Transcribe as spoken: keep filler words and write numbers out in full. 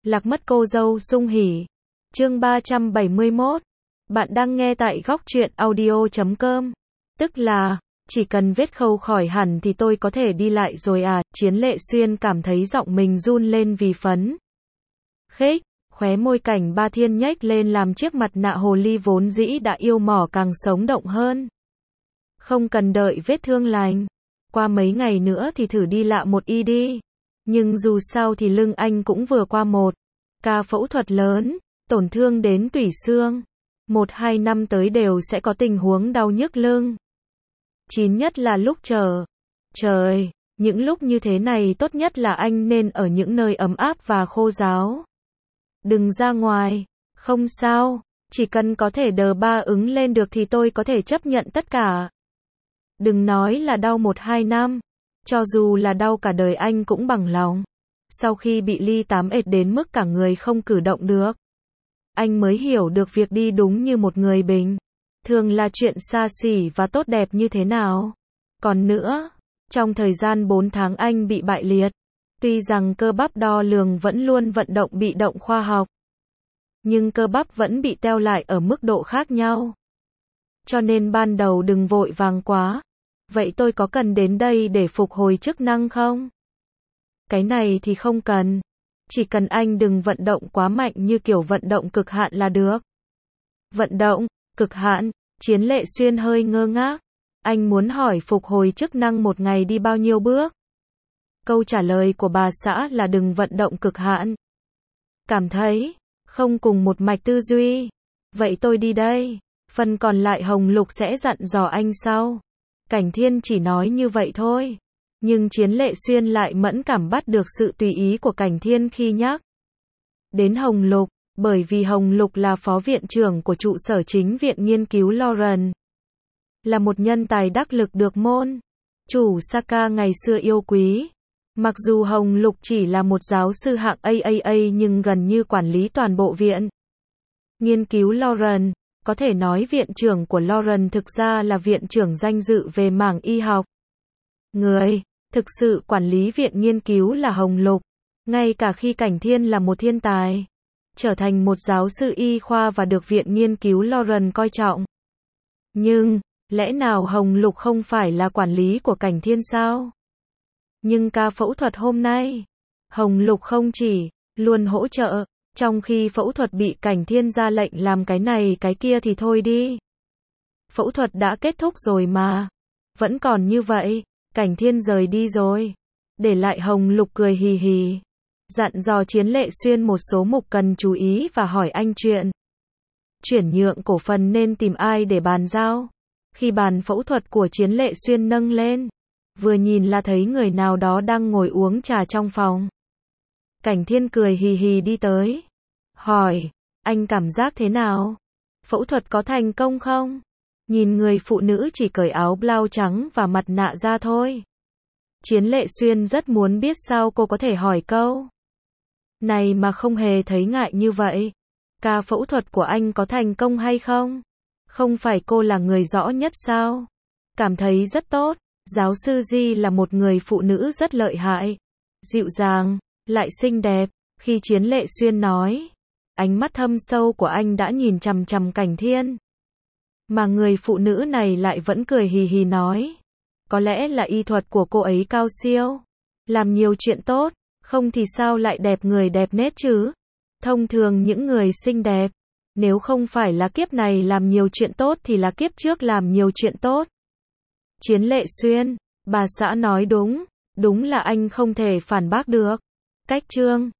Lạc mất cô dâu sung hỉ. Chương ba trăm bảy mươi mốt. Bạn đang nghe tại góc truyện audio chấm com. Tức là, chỉ cần vết khâu khỏi hẳn thì tôi có thể đi lại rồi à, Chiến Lệ Xuyên cảm thấy giọng mình run lên vì phấn khích, khóe môi Cảnh Ba Thiên nhếch lên làm chiếc mặt nạ hồ ly vốn dĩ đã yêu mỏ càng sống động hơn. Không cần đợi vết thương lành, qua mấy ngày nữa thì thử đi lạ một y đi. Nhưng dù sao thì lưng anh cũng vừa qua một ca phẫu thuật lớn, tổn thương đến tủy xương. Một hai năm tới đều sẽ có tình huống đau nhức lưng. Chín nhất là lúc chờ. Trời, những lúc như thế này tốt nhất là anh nên ở những nơi ấm áp và khô ráo. Đừng ra ngoài, không sao, chỉ cần có thể đờ ba ứng lên được thì tôi có thể chấp nhận tất cả. Đừng nói là đau một hai năm, cho dù là đau cả đời anh cũng bằng lòng. Sau khi bị ly tám ệt đến mức cả người không cử động được, anh mới hiểu được việc đi đúng như một người bình thường là chuyện xa xỉ và tốt đẹp như thế nào. Còn nữa, trong thời gian bốn tháng anh bị bại liệt, tuy rằng cơ bắp đo lường vẫn luôn vận động bị động khoa học, nhưng cơ bắp vẫn bị teo lại ở mức độ khác nhau. Cho nên ban đầu đừng vội vàng quá. Vậy tôi có cần đến đây để phục hồi chức năng không? Cái này thì không cần. Chỉ cần anh đừng vận động quá mạnh như kiểu vận động cực hạn là được. Vận động cực hạn? Chiến Lệ Xuyên hơi ngơ ngác. Anh muốn hỏi phục hồi chức năng một ngày đi bao nhiêu bước? Câu trả lời của bà xã là đừng vận động cực hạn. Cảm thấy không cùng một mạch tư duy. Vậy tôi đi đây. Phần còn lại Hồng Lục sẽ dặn dò anh sau. Cảnh Thiên chỉ nói như vậy thôi. Nhưng Chiến Lệ Xuyên lại mẫn cảm bắt được sự tùy ý của Cảnh Thiên khi nhắc đến Hồng Lục, bởi vì Hồng Lục là phó viện trưởng của trụ sở chính viện nghiên cứu Lauren. Là một nhân tài đắc lực được môn chủ Saka ngày xưa yêu quý. Mặc dù Hồng Lục chỉ là một giáo sư hạng A A A nhưng gần như quản lý toàn bộ viện nghiên cứu Lauren. Có thể nói viện trưởng của Lauren thực ra là viện trưởng danh dự về mảng y học. Người thực sự quản lý viện nghiên cứu là Hồng Lục. Ngay cả khi Cảnh Thiên là một thiên tài, trở thành một giáo sư y khoa và được viện nghiên cứu Lauren coi trọng. Nhưng, lẽ nào Hồng Lục không phải là quản lý của Cảnh Thiên sao? Nhưng ca phẫu thuật hôm nay, Hồng Lục không chỉ luôn hỗ trợ. Trong khi phẫu thuật bị Cảnh Thiên ra lệnh làm cái này cái kia thì thôi đi. Phẫu thuật đã kết thúc rồi mà. Vẫn còn như vậy. Cảnh Thiên rời đi rồi. Để lại Hồng Lục cười hì hì. Dặn dò Chiến Lệ Xuyên một số mục cần chú ý và hỏi anh chuyện chuyển nhượng cổ phần nên tìm ai để bàn giao. Khi bàn phẫu thuật của Chiến Lệ Xuyên nâng lên, vừa nhìn là thấy người nào đó đang ngồi uống trà trong phòng. Cảnh Thiên cười hì hì đi tới. Hỏi, anh cảm giác thế nào? Phẫu thuật có thành công không? Nhìn người phụ nữ chỉ cởi áo blau trắng và mặt nạ ra thôi. Chiến Lệ Xuyên rất muốn biết sao cô có thể hỏi câu này mà không hề thấy ngại như vậy. Ca phẫu thuật của anh có thành công hay không? Không phải cô là người rõ nhất sao? Cảm thấy rất tốt. Giáo sư Di là một người phụ nữ rất lợi hại, dịu dàng, lại xinh đẹp. Khi Chiến Lệ Xuyên nói, ánh mắt thâm sâu của anh đã nhìn chằm chằm Cảnh Thiên. Mà người phụ nữ này lại vẫn cười hì hì nói. Có lẽ là y thuật của cô ấy cao siêu. Làm nhiều chuyện tốt, không thì sao lại đẹp người đẹp nết chứ. Thông thường những người xinh đẹp, nếu không phải là kiếp này làm nhiều chuyện tốt thì là kiếp trước làm nhiều chuyện tốt. Chiến Lệ Xuyên, bà xã nói đúng, đúng là anh không thể phản bác được. Cách chương